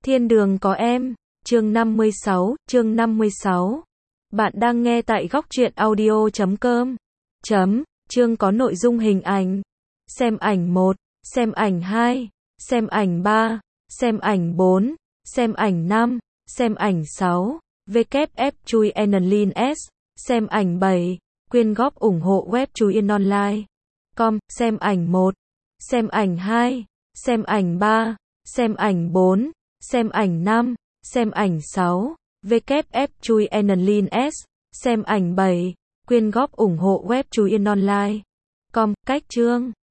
Thiên đường có em, chương 56. Bạn đang nghe tại góc truyện audio.com. Chương có nội dung hình ảnh. Xem ảnh 1, xem ảnh 2, xem ảnh 3, xem ảnh 4, xem ảnh 5, xem ảnh 6. WF Chui Enlin S, xem ảnh 7. Quyên góp ủng hộ web Chui Yên Online. Xem ảnh 1, xem ảnh 2, xem ảnh 3, xem ảnh 4, xem ảnh 5, xem ảnh 6. WF Chui Enlin S, xem ảnh 7. Quyên góp ủng hộ web Chui Yên Online. Cách chương